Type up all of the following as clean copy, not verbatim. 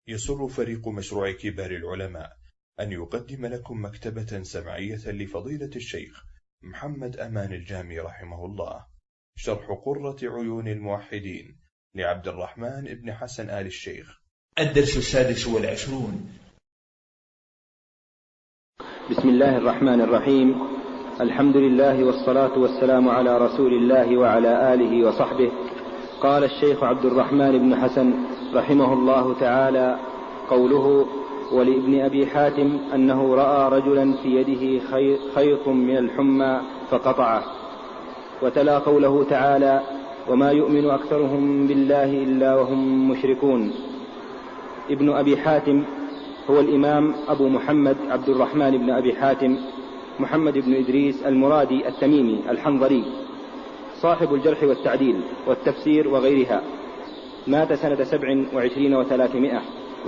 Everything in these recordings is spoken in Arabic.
يسر فريق مشروع كبار العلماء أن يقدم لكم مكتبة سمعية لفضيلة الشيخ محمد أمان الجامي رحمه الله، شرح قرة عيون الموحدين لعبد الرحمن بن حسن آل الشيخ. الدرس 26. بسم الله الرحمن الرحيم. الحمد لله والصلاة والسلام على رسول الله وعلى آله وصحبه. قال الشيخ عبد الرحمن بن حسن رحمه الله تعالى: قوله: ولابن أبي حاتم أنه رأى رجلا في يده خيط من الحمى فقطعه، وتلا قوله تعالى: وما يؤمن أكثرهم بالله إلا وهم مشركون. ابن أبي حاتم هو الإمام أبو محمد عبد الرحمن بن أبي حاتم محمد بن إدريس المرادي التميمي الحنظلي، صاحب الجرح والتعديل والتفسير وغيرها، مات سنة 27 و300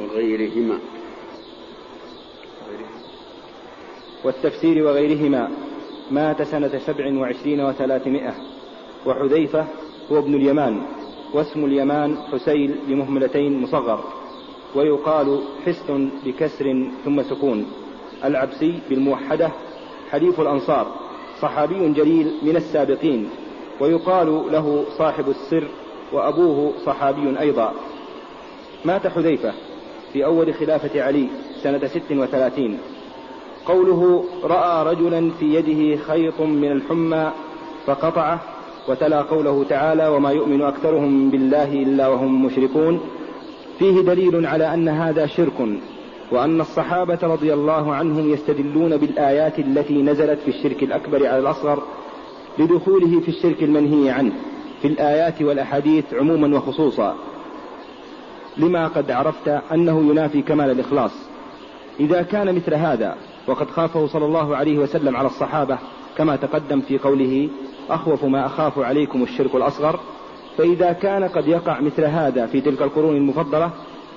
والتفسير وغيرهما مات سنة 27 و300. وحذيفة هو ابن اليمان، واسم اليمان حسيل بمهملتين مصغر، ويقال حسن بكسر ثم سكون، العبسي بالموحدة، حليف الأنصار، صحابي جليل من السابقين، ويقال له صاحب السر، وأبوه صحابي أيضا. مات حذيفة في أول خلافة علي سنة 36. قوله: رأى رجلا في يده خيط من الحمى فقطعه، وتلا قوله تعالى: وما يؤمن أكثرهم بالله إلا وهم مشركون، فيه دليل على أن هذا شرك، وأن الصحابة رضي الله عنهم يستدلون بالآيات التي نزلت في الشرك الأكبر على الأصغر لدخوله في الشرك المنهي عنه في الآيات والأحاديث عموما وخصوصا، لما قد عرفت أنه ينافي كمال الإخلاص. إذا كان مثل هذا وقد خافه صلى الله عليه وسلم على الصحابة كما تقدم في قوله: أخوف ما أخاف عليكم الشرك الأصغر، فإذا كان قد يقع مثل هذا في تلك القرون المفضلة،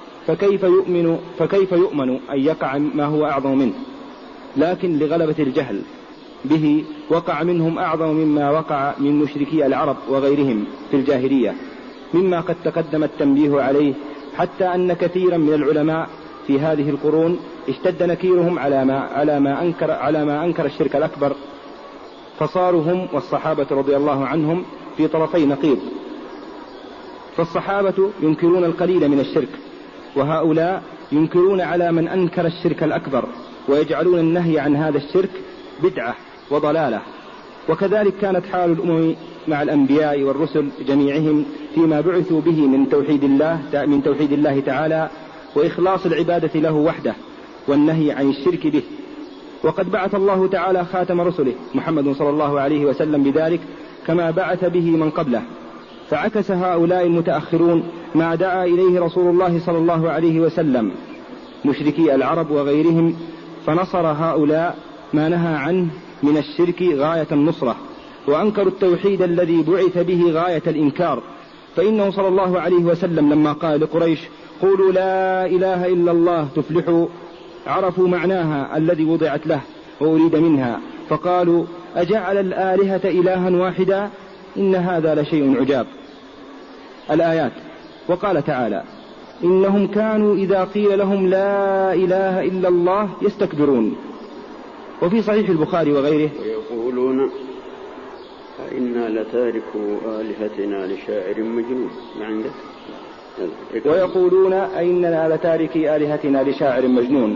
فكيف يؤمن أن يقع ما هو أعظم منه؟ لكن لغلبة الجهل به وقع منهم أعظم مما وقع من مشركي العرب وغيرهم في الجاهلية، مما قد تقدم التنبيه عليه، حتى أن كثيرا من العلماء في هذه القرون اشتد نكيرهم على ما أنكر الشرك الأكبر، فصاروا هم والصحابة رضي الله عنهم في طرفي نقيض، فالصحابة ينكرون القليل من الشرك، وهؤلاء ينكرون على من أنكر الشرك الأكبر، ويجعلون النهي عن هذا الشرك بدعة وضلالة. وكذلك كانت حال الأمم مع الأنبياء والرسل جميعهم فيما بعثوا به من توحيد الله تعالى وإخلاص العبادة له وحده والنهي عن الشرك به. وقد بعث الله تعالى خاتم رسله محمد صلى الله عليه وسلم بذلك كما بعث به من قبله، فعكس هؤلاء المتأخرون ما دعا إليه رسول الله صلى الله عليه وسلم مشركي العرب وغيرهم، فنصر هؤلاء ما نهى عنه من الشرك غاية النصرة، وأنكروا التوحيد الذي بعث به غاية الإنكار. فإنه صلى الله عليه وسلم لما قال لقريش: قولوا لا إله إلا الله تفلحوا، عرفوا معناها الذي وضعت له وأريد منها، فقالوا: أجعل الآلهة إلها واحدا إن هذا لشيء عجاب. الآيات. وقال تعالى: إنهم كانوا إذا قيل لهم لا إله إلا الله يستكبرون. وفي صحيح البخاري وغيره: ويقولون أئنا لتاركوا آلهتنا لشاعر مجنون. ما عندك؟ ويقولون أئنا لتاركي آلهتنا لشاعر مجنون.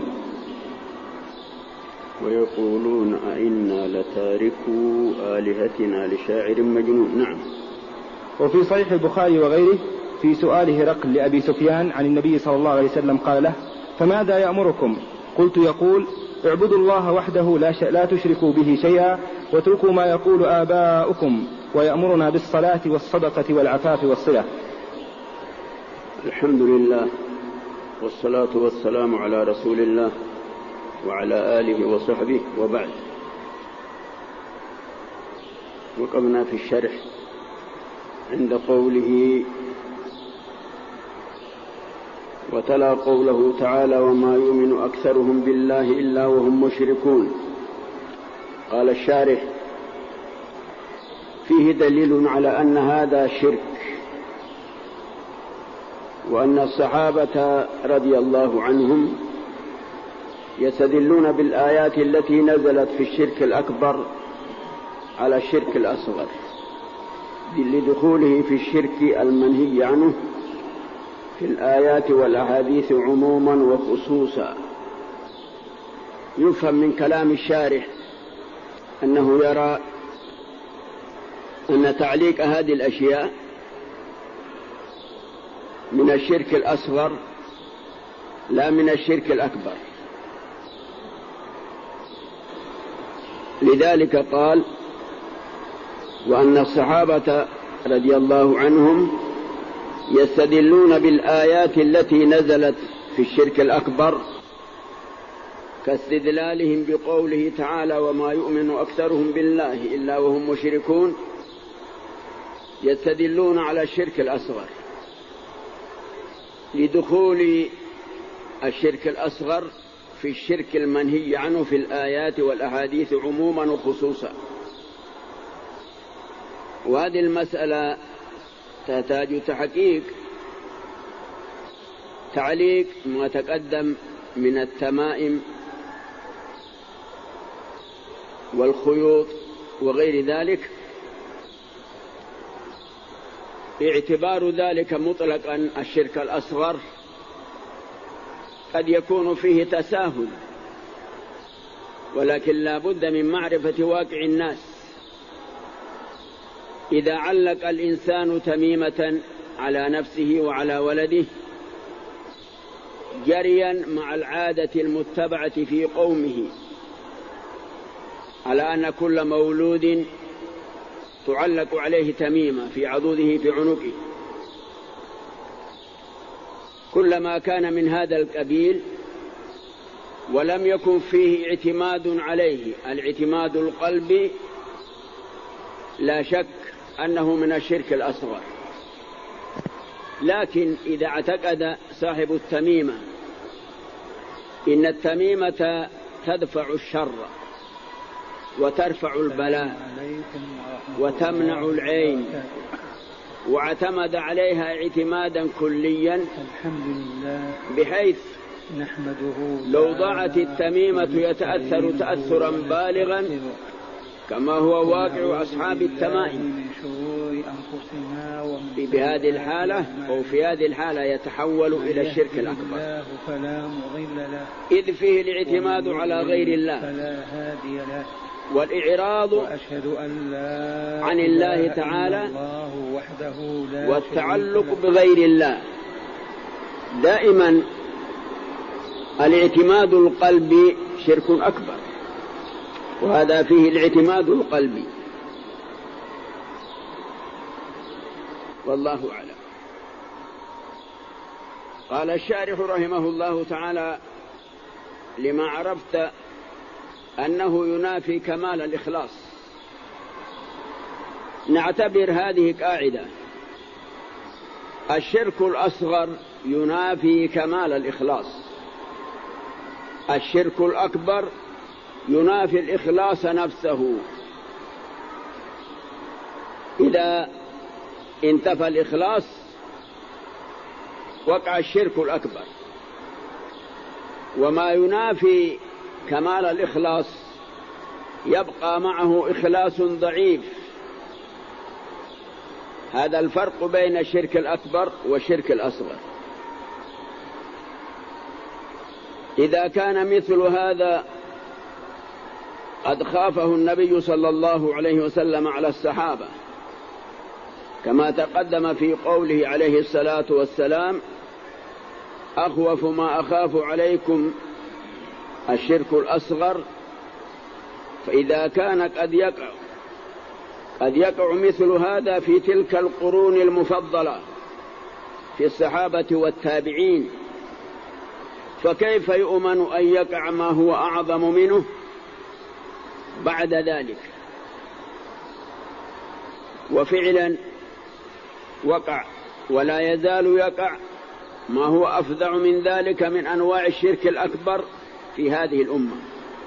ويقولون أئنا لتاركوا آلهتنا لشاعر مجنون. نعم. وفي صحيح البخاري وغيره في سؤال هرقل لأبي سفيان عن النبي صلى الله عليه وسلم قال له: فماذا يأمركم؟ قلت: يقول: اعبدوا الله وحده لا تشركوا به شيئا، واتركوا ما يقول آباؤكم، ويأمرنا بالصلاة والصدقة والعفاف والصلة. الحمد لله، والصلاة والسلام على رسول الله وعلى آله وصحبه، وبعد. وقفنا في الشرح عند قوله: وتلا قوله تعالى: وما يؤمن أكثرهم بالله إلا وهم مشركون. قال الشارح: فيه دليل على أن هذا شرك، وأن الصحابة رضي الله عنهم يستدلون بالآيات التي نزلت في الشرك الأكبر على الشرك الأصغر لدخوله في الشرك المنهي عنه في الآيات والأحاديث عموما وخصوصا. يفهم من كلام الشارح أنه يرى أن تعليق هذه الأشياء من الشرك الأصغر لا من الشرك الأكبر، لذلك قال وأن الصحابة رضي الله عنهم يستدلون بالآيات التي نزلت في الشرك الأكبر كاستدلالهم بقوله تعالى وما يؤمن أكثرهم بالله إلا وهم مشركون، يستدلون على الشرك الأصغر لدخول الشرك الأصغر في الشرك المنهي عنه في الآيات والأحاديث عموما وخصوصا. وهذه المسألة تحتاج تحقيق. تعليق ما تقدم من التمائم والخيوط وغير ذلك، اعتبار ذلك مطلقا الشرك الأصغر قد يكون فيه تساهل، ولكن لا بد من معرفة واقع الناس. إذا علق الإنسان تميمة على نفسه وعلى ولده جريا مع العادة المتبعة في قومه على أن كل مولود تعلق عليه تميمة في عضده في عنقه، كلما كان من هذا القبيل ولم يكن فيه اعتماد عليه الاعتماد القلبي، لا شك أنه من الشرك الأصغر. لكن إذا اعتقد صاحب التميمة إن التميمة تدفع الشر وترفع البلاء وتمنع العين واعتمد عليها اعتمادا كليا بحيث لو ضاعت التميمة يتأثر تأثرا بالغا كما هو واقع أصحاب التمائم، بهذه الحالة أو في هذه الحالة يتحول إلى الشرك الأكبر، إذ فيه الاعتماد على غير الله والإعراض عن الله تعالى والتعلق بغير الله. دائما الاعتماد القلبي شرك أكبر، وهذا فيه الاعتماد القلبي، والله أعلم. قال الشارح رحمه الله تعالى لما عرفت أنه ينافي كمال الإخلاص. نعتبر هذه قاعدة: الشرك الأصغر ينافي كمال الإخلاص، الشرك الأكبر ينافي الإخلاص نفسه. إذا انتفى الإخلاص وقع الشرك الأكبر، وما ينافي كمال الإخلاص يبقى معه إخلاص ضعيف. هذا الفرق بين الشرك الأكبر والشرك الأصغر. إذا كان مثل هذا قد خافه النبي صلى الله عليه وسلم على الصحابة، كما تقدم في قوله عليه الصلاة والسلام: أخوف ما أخاف عليكم الشرك الأصغر. فإذا كان قد يقع مثل هذا في تلك القرون المفضلة في الصحابة والتابعين، فكيف يؤمن أن يقع ما هو أعظم منه بعد ذلك؟ وفعلا وقع ولا يزال يقع ما هو أفظع من ذلك من أنواع الشرك الأكبر في هذه الأمة،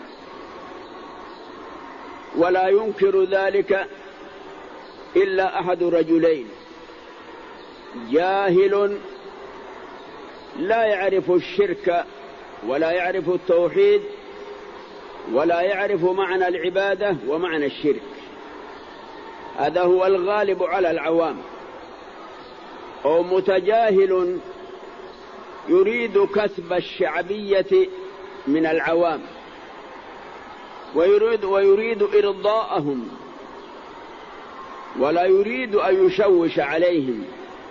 ولا ينكر ذلك إلا أحد رجلين: جاهل لا يعرف الشرك ولا يعرف التوحيد ولا يعرف معنى العبادة ومعنى الشرك. هذا هو الغالب على العوام، أو متجاهل يريد كسب الشعبية من العوام ويريد إرضاءهم ولا يريد أن يشوش عليهم.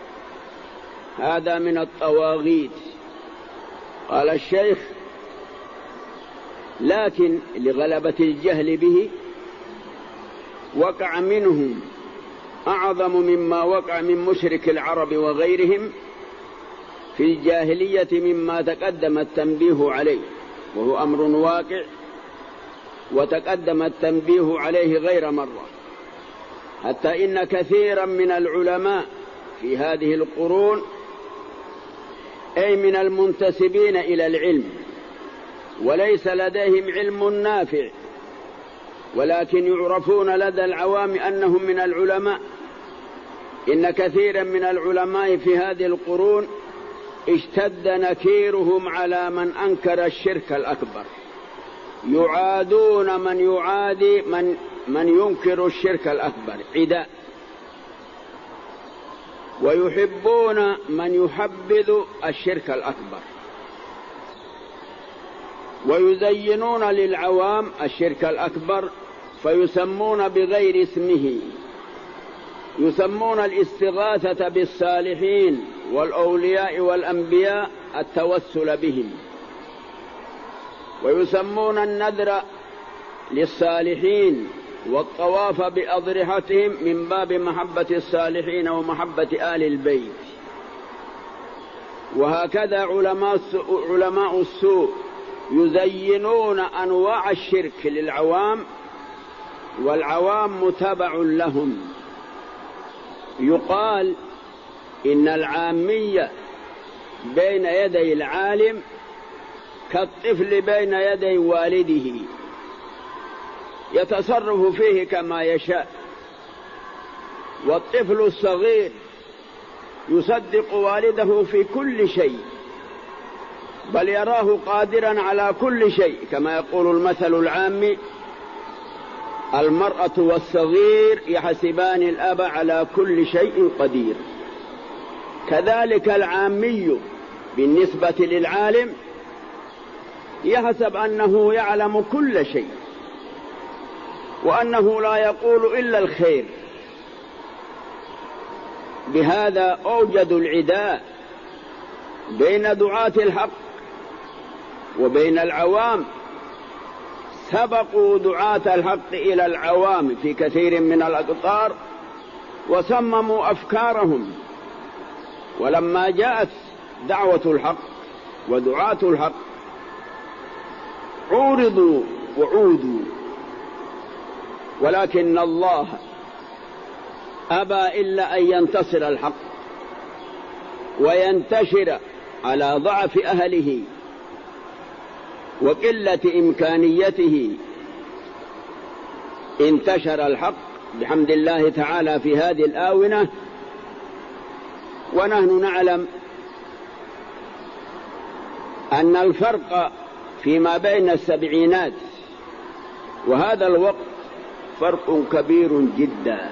هذا من الطواغيت. قال الشيخ: لكن لغلبة الجهل به وقع منهم أعظم مما وقع من مشرك العرب وغيرهم في الجاهلية مما تقدم التنبيه عليه، وهو أمر واقع وتقدم التنبيه عليه غير مرة، حتى إن كثيرا من العلماء في هذه القرون، أي من المنتسبين إلى العلم وليس لديهم علم نافع، ولكن يعرفون لدى العوام أنهم من العلماء، إن كثيرا من العلماء في هذه القرون اشتد نكيرهم على من أنكر الشرك الأكبر، يعادون من يعادي من ينكر الشرك الأكبر عداء، ويحبون من يحبذ الشرك الأكبر، ويزينون للعوام الشرك الأكبر فيسمون بغير اسمه، يسمون الاستغاثة بالصالحين والأولياء والأنبياء التوسل بهم، ويسمون النذر للصالحين والطواف بأضرحتهم من باب محبة الصالحين ومحبة آل البيت. وهكذا علماء السوء يزينون أنواع الشرك للعوام، والعوام متبع لهم. يقال إن العامية بين يدي العالم كالطفل بين يدي والده، يتصرف فيه كما يشاء، والطفل الصغير يصدق والده في كل شيء، بل يراه قادرا على كل شيء، كما يقول المثل العامي: المرأة والصغير يحسبان الأب على كل شيء قدير. كذلك العامي بالنسبة للعالم يحسب أنه يعلم كل شيء، وأنه لا يقول إلا الخير. بهذا أوجدوا العداء بين دعاة الحق وبين العوام، سبقوا دعاة الحق إلى العوام في كثير من الأقطار وسمموا أفكارهم. ولما جاءت دعوة الحق ودعاة الحق عورضوا وعودوا، ولكن الله أبى إلا أن ينتصر الحق وينتشر على ضعف أهله وقلة إمكانيته. انتشر الحق بحمد الله تعالى في هذه الآونة، ونحن نعلم أن الفرق فيما بين السبعينات وهذا الوقت فرق كبير جدا،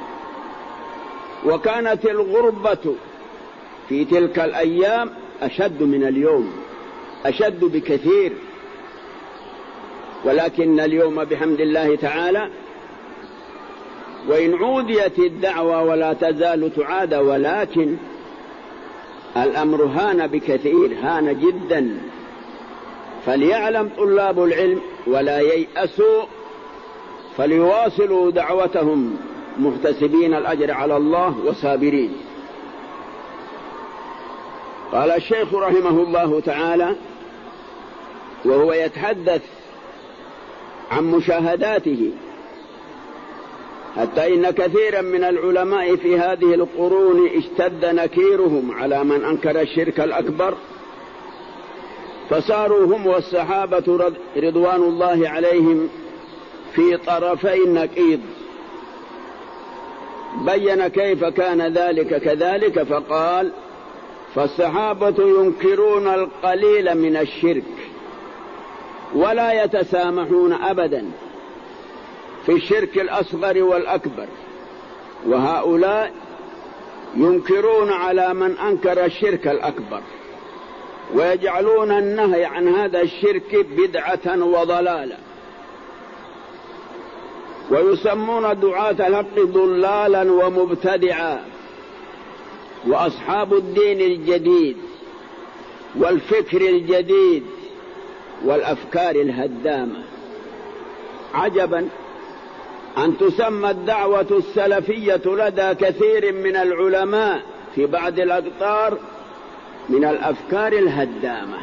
وكانت الغربة في تلك الأيام أشد من اليوم، أشد بكثير. ولكن اليوم بحمد الله تعالى وإن عوديت الدعوة ولا تزال تعادى، ولكن الأمر هان بكثير، هان جدا. فليعلم طلاب العلم ولا ييأسوا، فليواصلوا دعوتهم محتسبين الأجر على الله وصابرين. قال الشيخ رحمه الله تعالى وهو يتحدث عن مشاهداته: حتى إن كثيرا من العلماء في هذه القرون اشتد نكيرهم على من أنكر الشرك الأكبر، فصاروا هم والصحابة رضوان الله عليهم في طرفي النقيض. بين كيف كان ذلك كذلك، فقال: فالصحابة ينكرون القليل من الشرك ولا يتسامحون أبدا في الشرك الأصغر والأكبر، وهؤلاء ينكرون على من أنكر الشرك الأكبر ويجعلون النهي عن هذا الشرك بدعة وضلالة، ويسمون دعاة الحق ضلالا ومبتدعا وأصحاب الدين الجديد والفكر الجديد والأفكار الهدامة. عجبا أن تسمى الدعوة السلفية لدى كثير من العلماء في بعض الأقطار من الأفكار الهدامة،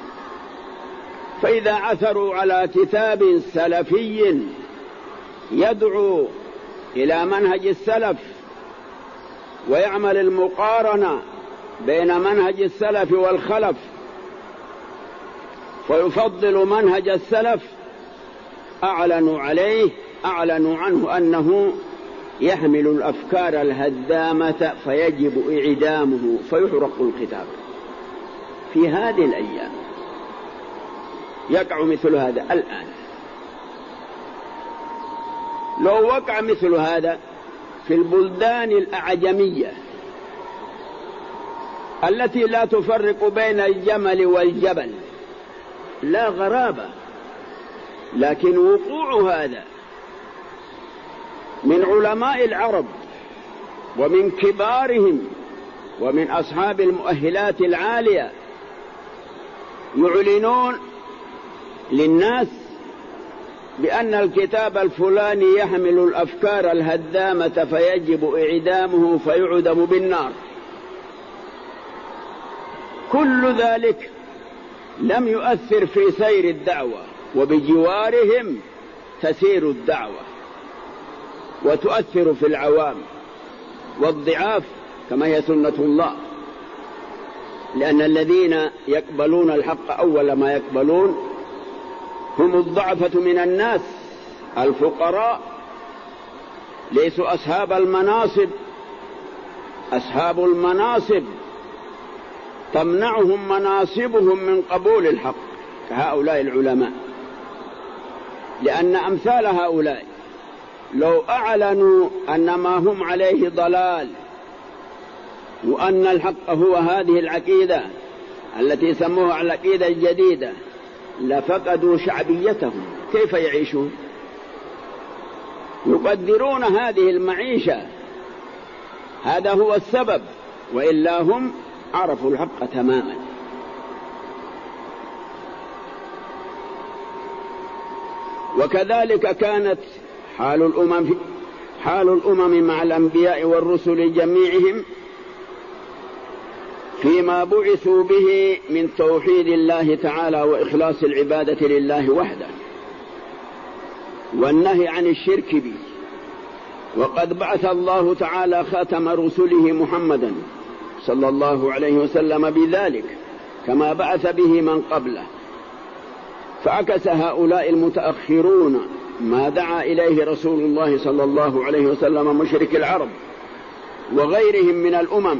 فإذا عثروا على كتاب سلفي يدعو إلى منهج السلف ويعمل المقارنة بين منهج السلف والخلف فيفضل منهج السلف، أعلنوا عنه أنه يحمل الأفكار الهدامة فيجب إعدامه فيحرق الكتاب. في هذه الأيام يقع مثل هذا الآن. لو وقع مثل هذا في البلدان الأعجمية التي لا تفرق بين الجمل والجبل لا غرابة، لكن وقوع هذا من علماء العرب ومن كبارهم ومن أصحاب المؤهلات العالية يعلنون للناس بأن الكتاب الفلاني يحمل الأفكار الهدامة فيجب إعدامه فيعدم بالنار، كل ذلك لم يؤثر في سير الدعوة، وبجوارهم تسير الدعوة وتؤثر في العوام والضعاف كما هي سنة الله، لأن الذين يقبلون الحق أول ما يقبلون هم الضعفة من الناس الفقراء، ليسوا أصحاب المناصب. أصحاب المناصب تمنعهم مناصبهم من قبول الحق كهؤلاء العلماء، لأن أمثال هؤلاء لو أعلنوا أن ما هم عليه ضلال وأن الحق هو هذه العقيدة التي سموها العقيدة الجديدة لفقدوا شعبيتهم. كيف يعيشون؟ يقدرون هذه المعيشة، هذا هو السبب، وإلا هم عرفوا الحق تماما. وكذلك كانت حال الأمم مع الأنبياء والرسل جميعهم فيما بعثوا به من توحيد الله تعالى وإخلاص العبادة لله وحده والنهي عن الشرك به. وقد بعث الله تعالى خاتم رسله محمدا صلى الله عليه وسلم بذلك كما بعث به من قبله، فعكس هؤلاء المتأخرون ما دعا إليه رسول الله صلى الله عليه وسلم مشرك العرب وغيرهم من الأمم،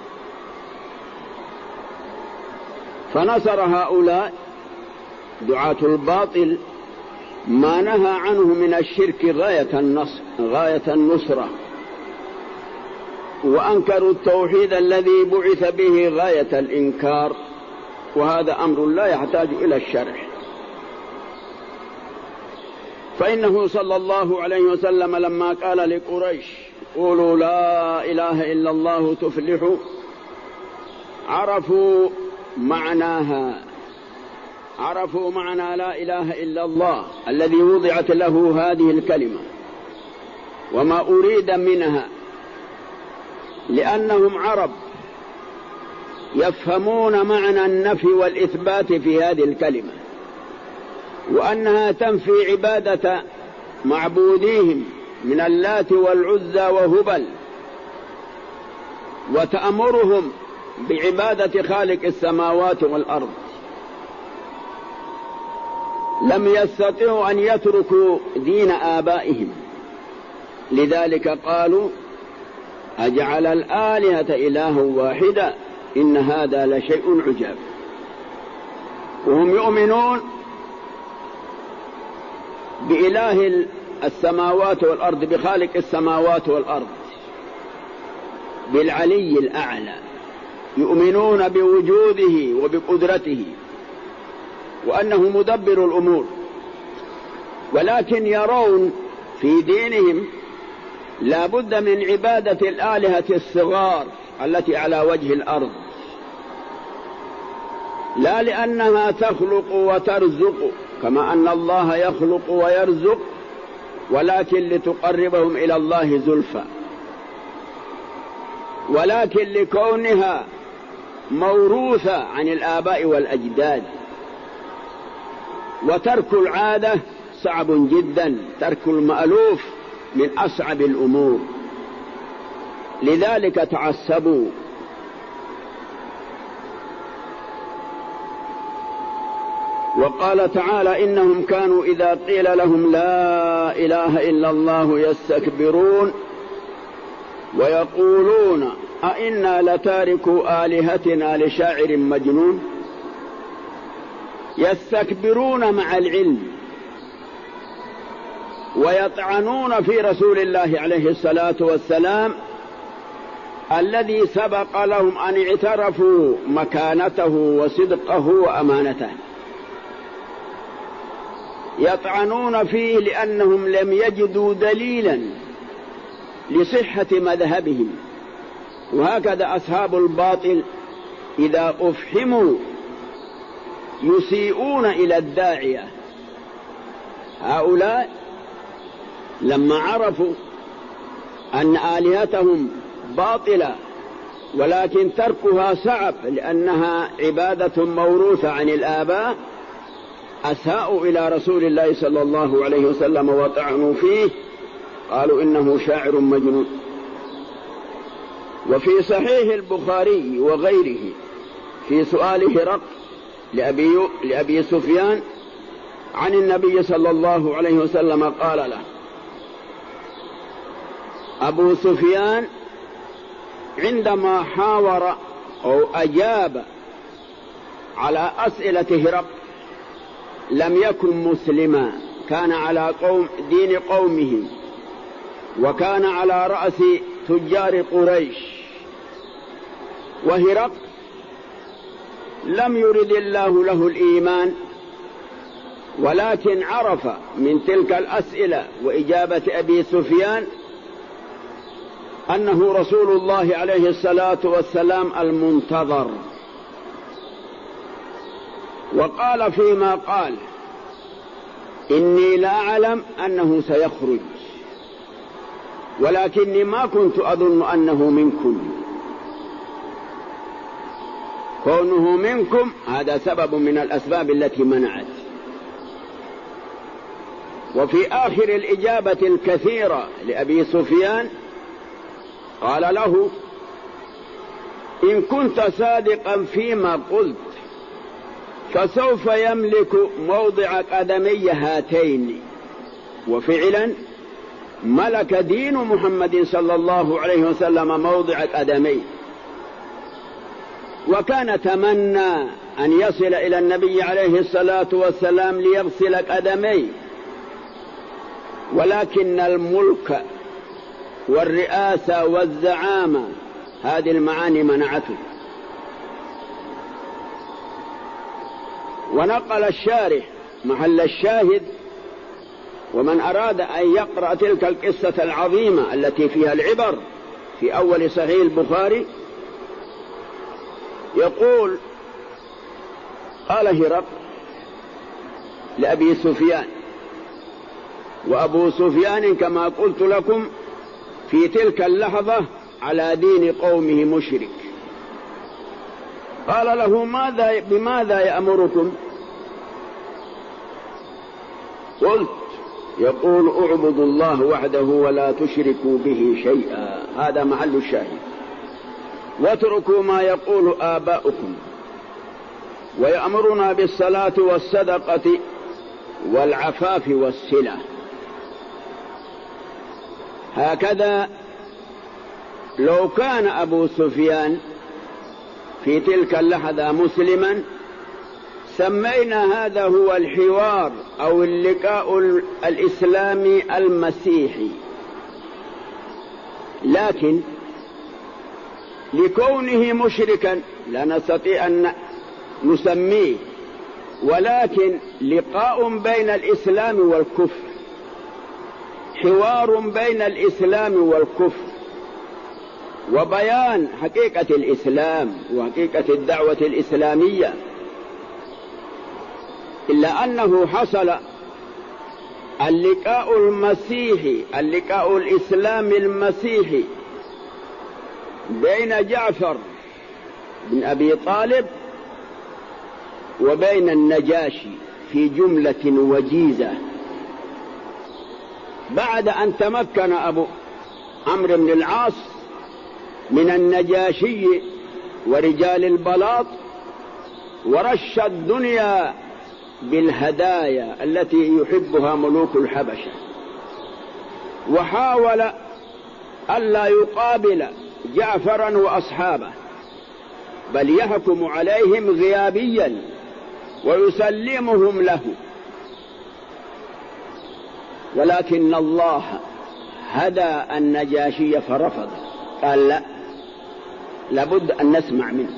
فنصر هؤلاء دعاة الباطل ما نهى عنه من الشرك غاية النصرة، وأنكروا التوحيد الذي بعث به غاية الإنكار، وهذا أمر لا يحتاج إلى الشرح. فإنه صلى الله عليه وسلم لما قال لقريش قولوا لا إله إلا الله تفلحوا، عرفوا معنى لا إله إلا الله الذي وضعت له هذه الكلمة وما أريد منها، لأنهم عرب يفهمون معنى النفي والإثبات في هذه الكلمة، وأنها تنفي عبادة معبوديهم من اللات والعزى وهبل، وتأمرهم بعبادة خالق السماوات والأرض. لم يستطيعوا أن يتركوا دين آبائهم، لذلك قالوا أجعل الآلهة إله واحدا إن هذا لشيء عجاب. وهم يؤمنون بإله السماوات والأرض، بخالق السماوات والأرض، بالعلي الأعلى، يؤمنون بوجوده وبقدرته وأنه مدبر الأمور، ولكن يرون في دينهم لا بد من عبادة الآلهة الصغار التي على وجه الأرض، لا لأنها تخلق وترزق كما أن الله يخلق ويرزق، ولكن لتقربهم إلى الله زلفى، ولكن لكونها موروثة عن الآباء والأجداد. وترك العادة صعب جدا، ترك المألوف من أصعب الأمور، لذلك تعصبوا. وقال تعالى: إنهم كانوا إذا قيل لهم لا إله إلا الله يستكبرون ويقولون أئنا لتاركوا آلهتنا لشاعر مجنون. يستكبرون مع العلم ويطعنون في رسول الله عليه الصلاة والسلام الذي سبق لهم أن اعترفوا مكانته وصدقه وأمانته. يطعنون فيه لأنهم لم يجدوا دليلا لصحة مذهبهم. وهكذا أصحاب الباطل إذا أفحموا يسيئون إلى الداعية. هؤلاء لما عرفوا أن آلهتهم باطلة ولكن تركها صعب لأنها عبادة موروثة عن الآباء، أساءوا إلى رسول الله صلى الله عليه وسلم وطعنوا فيه، قالوا إنه شاعر مجنون. وفي صحيح البخاري وغيره في سؤال هرقل لأبي سفيان عن النبي صلى الله عليه وسلم قال له أبو سفيان عندما حاور أو أجاب على أسئلة هرقل لم يكن مسلما، كان على دين قومه، وكان على رأس تجار قريش. وهرقل لم يرد الله له الإيمان، ولكن عرف من تلك الأسئلة وإجابة أبي سفيان أنه رسول الله عليه الصلاة والسلام المنتظر. وقال فيما قال: إني لا أعلم أنه سيخرج، ولكني ما كنت أظن أنه منكم. كونه منكم هذا سبب من الأسباب التي منعت. وفي آخر الإجابة الكثيرة لأبي سفيان قال له: إن كنت صادقا فيما قلت فسوف يملك موضع قدمي هاتين. وفعلا ملك دين محمد صلى الله عليه وسلم موضع قدمي، وكان تمنى أن يصل إلى النبي عليه الصلاة والسلام ليغسل قدميه، ولكن الملك والرئاسة والزعامة هذه المعاني منعته. ونقل الشارح محل الشاهد، ومن أراد أن يقرأ تلك القصة العظيمة التي فيها العبر في أول صحيح البخاري، يقول: قال هرقل لأبي سفيان، وأبو سفيان كما قلت لكم في تلك اللحظة على دين قومه مشرك، قال له: بماذا يأمركم؟ قلت: يقول: اعبدوا الله وحده ولا تشركوا به شيئا، هذا محل الشاهد، واتركوا ما يقول آباؤكم، ويأمرنا بالصلاة والصدقة والعفاف والصلة. هكذا لو كان أبو سفيان في تلك اللحظة مسلما سمينا هذا هو الحوار أو اللقاء الإسلامي المسيحي. لكن لكونه مشركا لا نستطيع أن نسميه، ولكن لقاء بين الإسلام والكفر، حوار بين الإسلام والكفر، وبيان حقيقة الإسلام وحقيقة الدعوة الإسلامية. إلا أنه حصل اللقاء المسيحي، اللقاء الإسلامي المسيحي بين جعفر بن أبي طالب وبين النجاشي في جملة وجيزة، بعد أن تمكن أبو عمرو بن العاص من النجاشي ورجال البلاط ورش الدنيا بالهدايا التي يحبها ملوك الحبشة، وحاول ألا يقابل جعفرا وأصحابه بل يحكم عليهم غيابيا ويسلمهم له، ولكن الله هدى النجاشي فرفض، قال لا، لابد أن نسمع منه.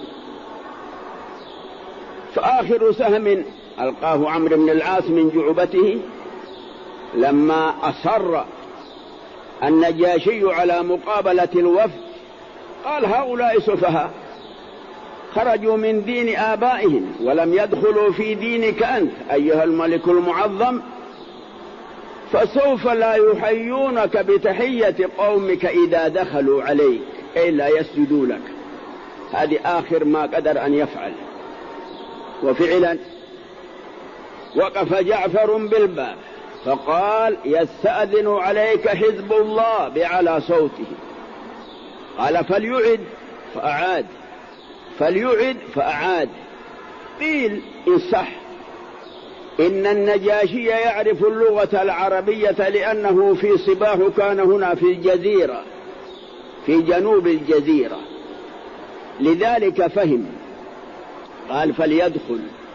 فآخر سهم ألقاه عمرو بن العاص من جعبته لما أصر النجاشي على مقابلة الوفد، قال هؤلاء سفهاء خرجوا من دين آبائهم ولم يدخلوا في دينك أنت أيها الملك المعظم، فسوف لا يحيونك بتحية قومك إذا دخلوا عليك إلا يسجدوا لك. هذه آخر ما قدر أن يفعل. وفعلا وقف جعفر بالباب فقال يستأذن عليك حزب الله بعلى صوته. قال فليعد فأعاد، فليعد فأعاد. قيل إن صح إن النجاشي يعرف اللغة العربية لأنه في صباه كان هنا في الجزيرة في جنوب الجزيرة، لذلك فهم. قال فليدخل،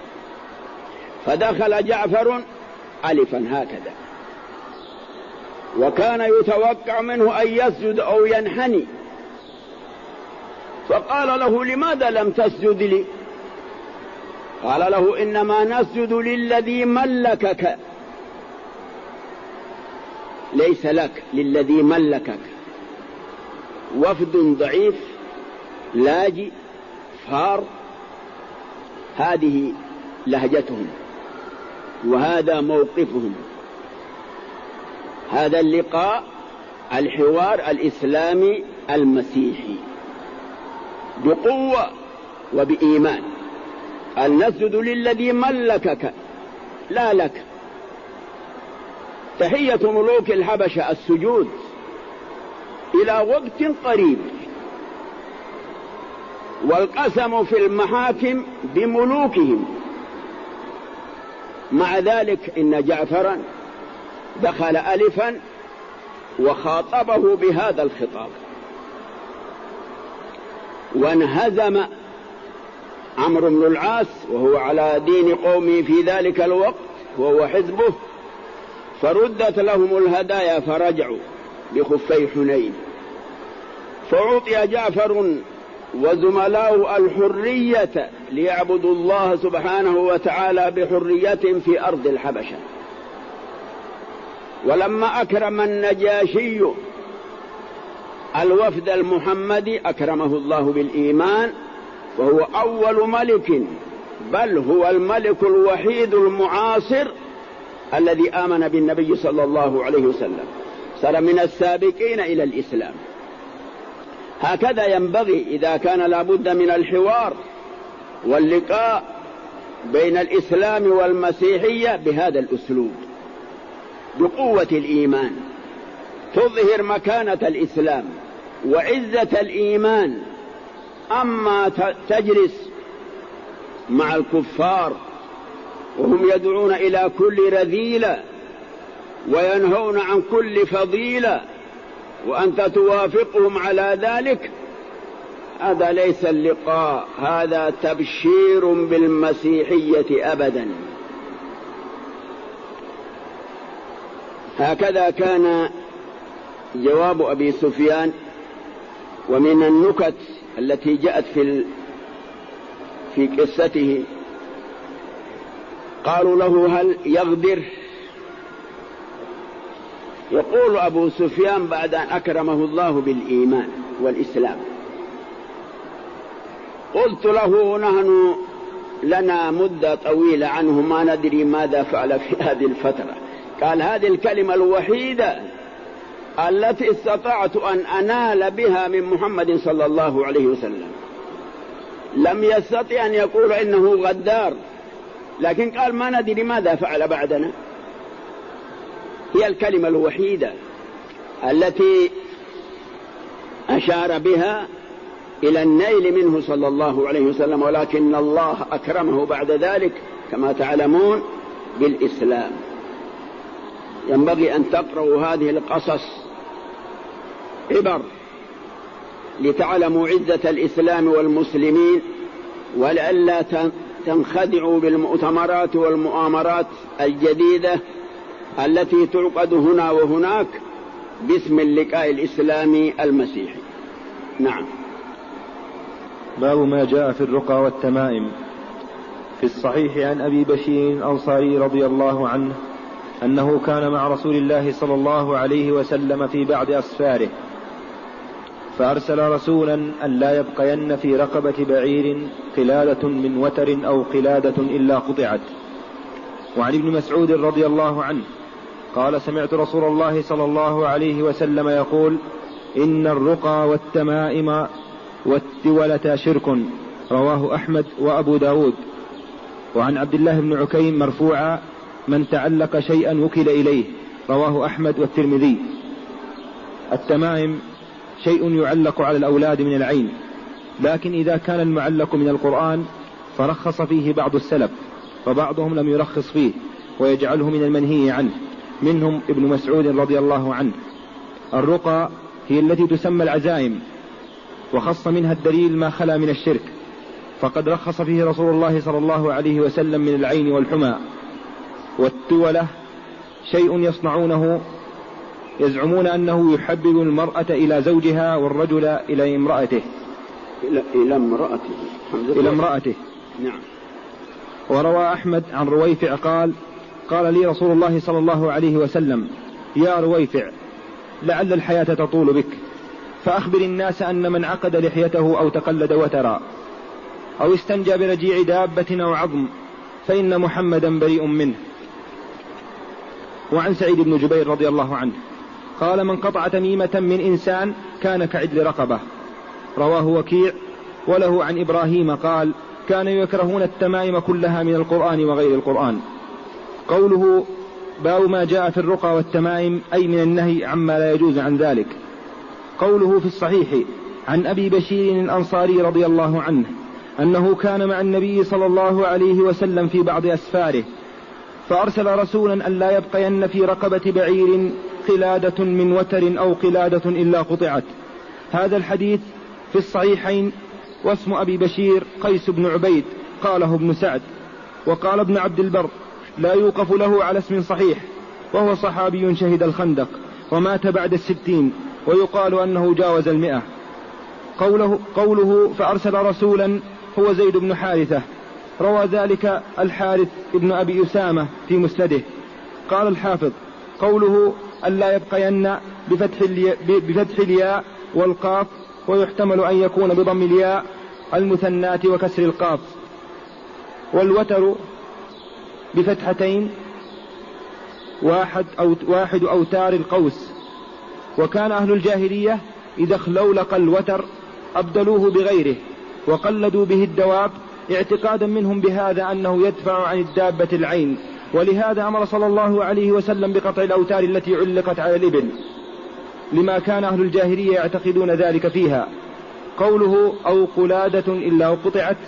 فدخل جعفر ألفا هكذا، وكان يتوقع منه أن يسجد أو ينحني، فقال له لماذا لم تسجد لي؟ قال له إنما نسجد للذي ملكك، ليس لك، للذي ملكك. وفد ضعيف لاجئ فار، هذه لهجتهم وهذا موقفهم. هذا اللقاء الحوار الإسلامي المسيحي بقوة وبإيمان. أن نسجد للذي ملكك لا لك. تحية ملوك الحبشة السجود إلى وقت قريب، والقسم في المحاكم بملوكهم. مع ذلك إن جعفرا دخل ألفا وخاطبه بهذا الخطاب، وانهزم عمرو بن العاص وهو على دين قومه في ذلك الوقت وهو حزبه، فردت لهم الهدايا فرجعوا بخفي حنين. فعطي جعفر وزملاؤه الحرية ليعبدوا الله سبحانه وتعالى بحرية في أرض الحبشة. ولما أكرم النجاشي الوفد المحمدي أكرمه الله بالإيمان، وهو أول ملك، بل هو الملك الوحيد المعاصر الذي آمن بالنبي صلى الله عليه وسلم، صار من السابقين إلى الإسلام. هكذا ينبغي إذا كان لابد من الحوار واللقاء بين الإسلام والمسيحية بهذا الأسلوب، بقوة الإيمان تظهر مكانة الإسلام وعزة الإيمان. أما تجلس مع الكفار وهم يدعون إلى كل رذيلة وينهون عن كل فضيلة وأنت توافقهم على ذلك، هذا ليس اللقاء، هذا تبشير بالمسيحية أبدا. هكذا كان جواب أبي سفيان. ومن النكت التي جاءت في قصته قالوا له هل يغدر؟ يقول أبو سفيان بعد أن أكرمه الله بالإيمان والإسلام: قلت له نحن لنا مدة طويلة عنه ما ندري ماذا فعل في هذه الفترة. قال: هذه الكلمة الوحيدة التي استطعت أن أنال بها من محمد صلى الله عليه وسلم. لم يستطع أن يقول إنه غدار، لكن قال ما ندري ماذا فعل بعدنا. هي الكلمة الوحيدة التي أشار بها إلى النيل منه صلى الله عليه وسلم، ولكن الله أكرمه بعد ذلك كما تعلمون بالإسلام. ينبغي أن تقرأوا هذه القصص عبر لتعلموا عزة الإسلام والمسلمين، ولئلا تنخدعوا بالمؤتمرات والمؤامرات الجديدة التي تعقد هنا وهناك باسم اللقاء الإسلامي المسيحي. نعم. باب ما جاء في الرقى والتمائم. في الصحيح عن أبي بشير الأنصاري رضي الله عنه أنه كان مع رسول الله صلى الله عليه وسلم في بعض أسفاره، فأرسل رسولا أن لا يبقين في رقبة بعير قلادة من وتر أو قلادة إلا قطعت. وعن ابن مسعود رضي الله عنه قال: سمعت رسول الله صلى الله عليه وسلم يقول: إن الرقى والتمائم والتولة شرك. رواه أحمد وأبو داود. وعن عبد الله بن عكيم مرفوعا: من تعلق شيئا وكل إليه. رواه أحمد والترمذي. التمائم شيء يعلق على الأولاد من العين، لكن إذا كان المعلق من القرآن فرخص فيه بعض السلف، وبعضهم لم يرخص فيه ويجعله من المنهي عنه، منهم ابن مسعود رضي الله عنه. الرقى هي التي تسمى العزائم، وخص منها الدليل ما خلا من الشرك، فقد رخص فيه رسول الله صلى الله عليه وسلم من العين والحمى. والتولة شيء يصنعونه يزعمون أنه يحبب المرأة إلى زوجها والرجل إلى امرأته. إلى امرأته. نعم. وروى أحمد عن رويفع قال لي رسول الله صلى الله عليه وسلم: يا رويفع، لعل الحياة تطول بك، فأخبر الناس أن من عقد لحيته أو تقلد وترا أو استنجى برجيع دابة أو عظم فإن محمدا بريء منه. وعن سعيد بن جبير رضي الله عنه قال: من قطع تميمة من إنسان كان كعدل رقبة. رواه وكيع. وله عن إبراهيم قال: كانوا يكرهون التمائم كلها من القرآن وغير القرآن. قوله باب ما جاء في الرقى والتمائم أي من النهي عما لا يجوز عن ذلك. قوله في الصحيح عن أبي بشير الأنصاري رضي الله عنه أنه كان مع النبي صلى الله عليه وسلم في بعض أسفاره، فأرسل رسولا أن لا يبقين في رقبة بعير قلادة من وتر أو قلادة إلا قطعت. هذا الحديث في الصحيحين. واسم أبي بشير قيس بن عبيد قاله ابن سعد. وقال ابن عبد البر: لا يوقف له على اسم صحيح، وهو صحابي شهد الخندق ومات بعد 60، ويقال أنه جاوز 100. قوله فأرسل رسولا هو زيد بن حارثة. روى ذلك الحارث ابن أبي أسامة في مسنده. قال الحافظ: قوله ألا يبقين بفتح الياء والقاف، ويحتمل أن يكون بضم الياء المثنات وكسر القاف. والوتر بفتحتين واحد أوتار القوس. وكان أهل الجاهلية إذا اخلولق الوتر أبدلوه بغيره وقلدوا به الدواب، اعتقادا منهم بهذا أنه يدفع عن الدابة العين، ولهذا أمر صلى الله عليه وسلم بقطع الأوتار التي علقت على الإبل، لما كان أهل الجاهلية يعتقدون ذلك فيها. قوله أو قلادة إلا وقطعت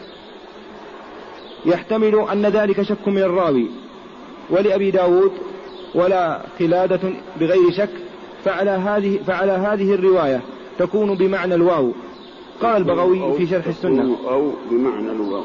يحتمل أن ذلك شك من الراوي، ولأبي داود ولا قلادة بغير شك، فعلى هذه الرواية تكون بمعنى الواو، قال البغوي في شرح السنة أو بمعنى الواو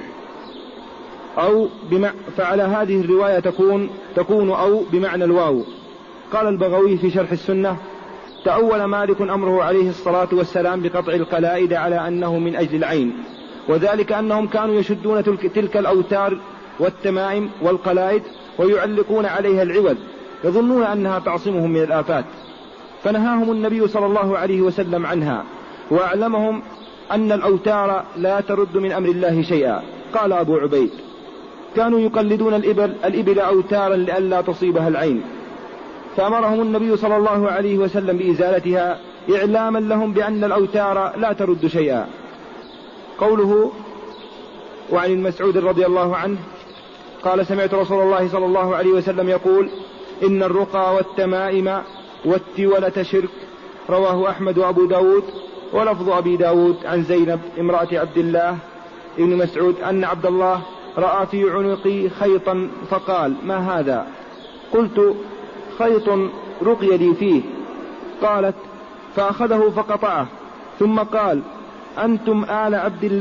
فعلى هذه الرواية تكون أو بمعنى الواو. قال البغوي في شرح السنة: تأول مالك أمره عليه الصلاة والسلام بقطع القلائد على أنه من أجل العين، وذلك أنهم كانوا يشدون تلك الأوتار والتمائم والقلائد ويعلقون عليها العوض، يظنون أنها تعصمهم من الآفات، فنهاهم النبي صلى الله عليه وسلم عنها، وأعلمهم أن الأوتار لا ترد من أمر الله شيئا. قال أبو عبيد: كانوا يقلدون الإبل أوتارا لئلا تصيبها العين، فأمرهم النبي صلى الله عليه وسلم بإزالتها إعلاما لهم بأن الأوتار لا ترد شيئا. قوله: وعن المسعود رضي الله عنه قال: سمعت رسول الله صلى الله عليه وسلم يقول: إن الرقى والتمائم والتولة شرك. رواه أحمد وأبو داود. ولفظ أبي داود عن زينب امرأة عبد الله ابن مسعود أن عبد الله رأى في عنقي خيطا فقال: ما هذا؟ قلت: خيط رقي لي فيه. قالت: فأخذه فقطعه، ثم قال: أنتم آل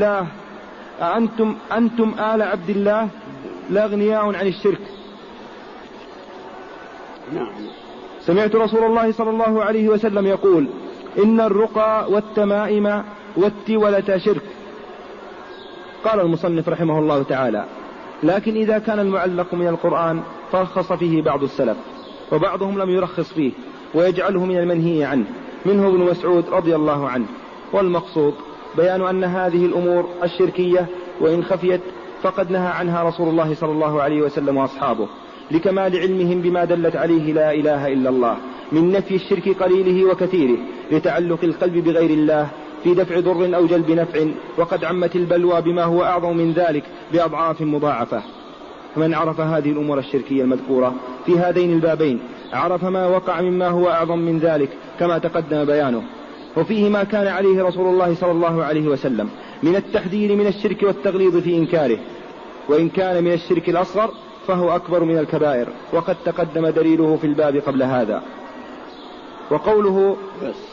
عبد الله لاغنياء عن الشرك. سمعت رسول الله صلى الله عليه وسلم يقول: إن الرقى والتمائم والتولة شرك. قال المصنف رحمه الله تعالى: لكن إذا كان المعلق من القرآن فرخص فيه بعض السلف، وبعضهم لم يرخص فيه ويجعله من المنهي عنه، منه ابن مسعود رضي الله عنه. والمقصود بيان أن هذه الأمور الشركية وإن خفيت فقد نهى عنها رسول الله صلى الله عليه وسلم وأصحابه، لكمال علمهم بما دلت عليه لا إله إلا الله من نفي الشرك قليله وكثيره، لتعلق القلب بغير الله في دفع ضر أو جلب نفع، وقد عمت البلوى بما هو أعظم من ذلك بأضعاف مضاعفة. فمن عرف هذه الأمور الشركية المذكورة في هذين البابين عرف ما وقع مما هو أعظم من ذلك كما تقدم بيانه. وفيه ما كان عليه رسول الله صلى الله عليه وسلم من التحذير من الشرك والتغليظ في إنكاره، وإن كان من الشرك الأصغر فهو أكبر من الكبائر، وقد تقدم دليله في الباب قبل هذا. وقوله: